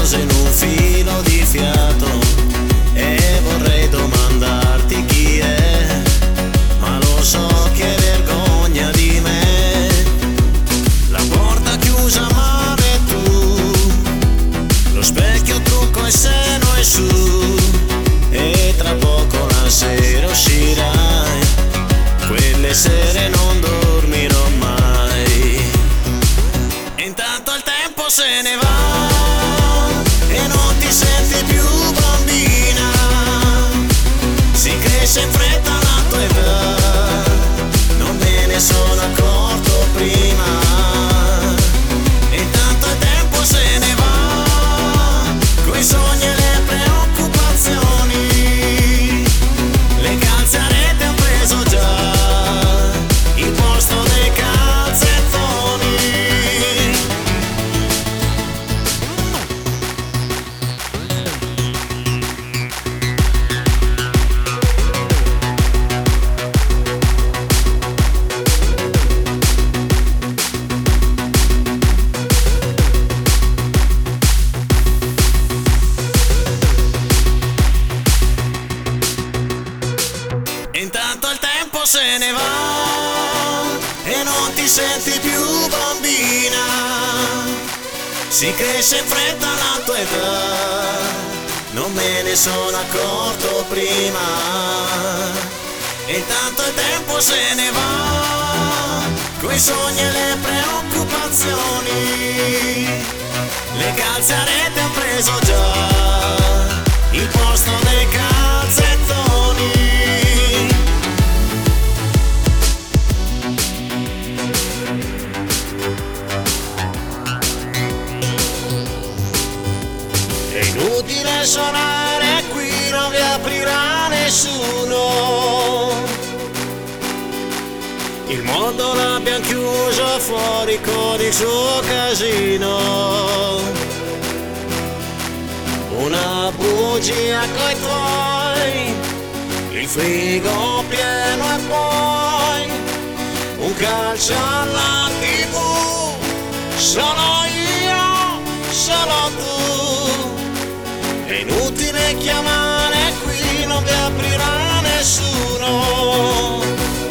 cose in un filo di fiato e vorrei domandarti chi è, ma lo so che hai vergogna di me. La porta chiusa male tu, lo specchio trucco e seno è su, e tra poco la sera uscirai, quelle sere non dormirò mai. E intanto il tempo se ne va e non ti senti più bambina, si cresce in fretta la tua età, non me ne sono accorto prima. E intanto il tempo se ne va, coi sogni e le preoccupazioni, le calze a rete han preso già il posto dei calzettoni. Intanto il tempo se ne va e non ti senti più bambina, si cresce in fretta la tua età, non me ne sono accorto prima. E intanto il tempo se ne va, coi sogni e le preoccupazioni, le calze a rete han preso già il posto dei calzettoni. È inutile suonare qui, non vi aprirà nessuno, il mondo l'abbiamo chiuso fuori con il suo casino. Una bugia coi tuoi, il frigo pieno e poi un calcio alla TV, sono io, solo tu. È inutile chiamare qui, non vi aprirà nessuno,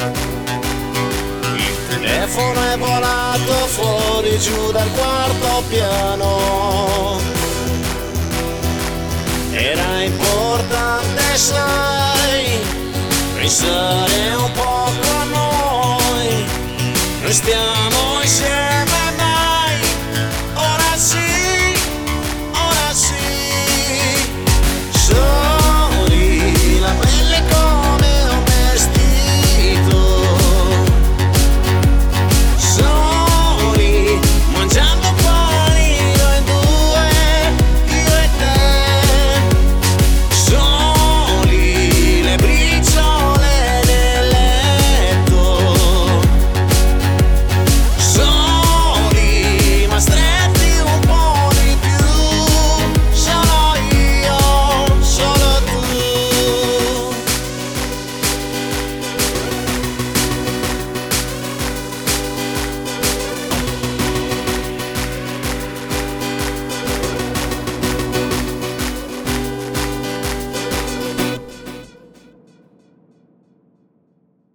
il telefono è volato fuori giù dal quarto piano. Era importante, sai, pensare un po' a noi stiamo insieme.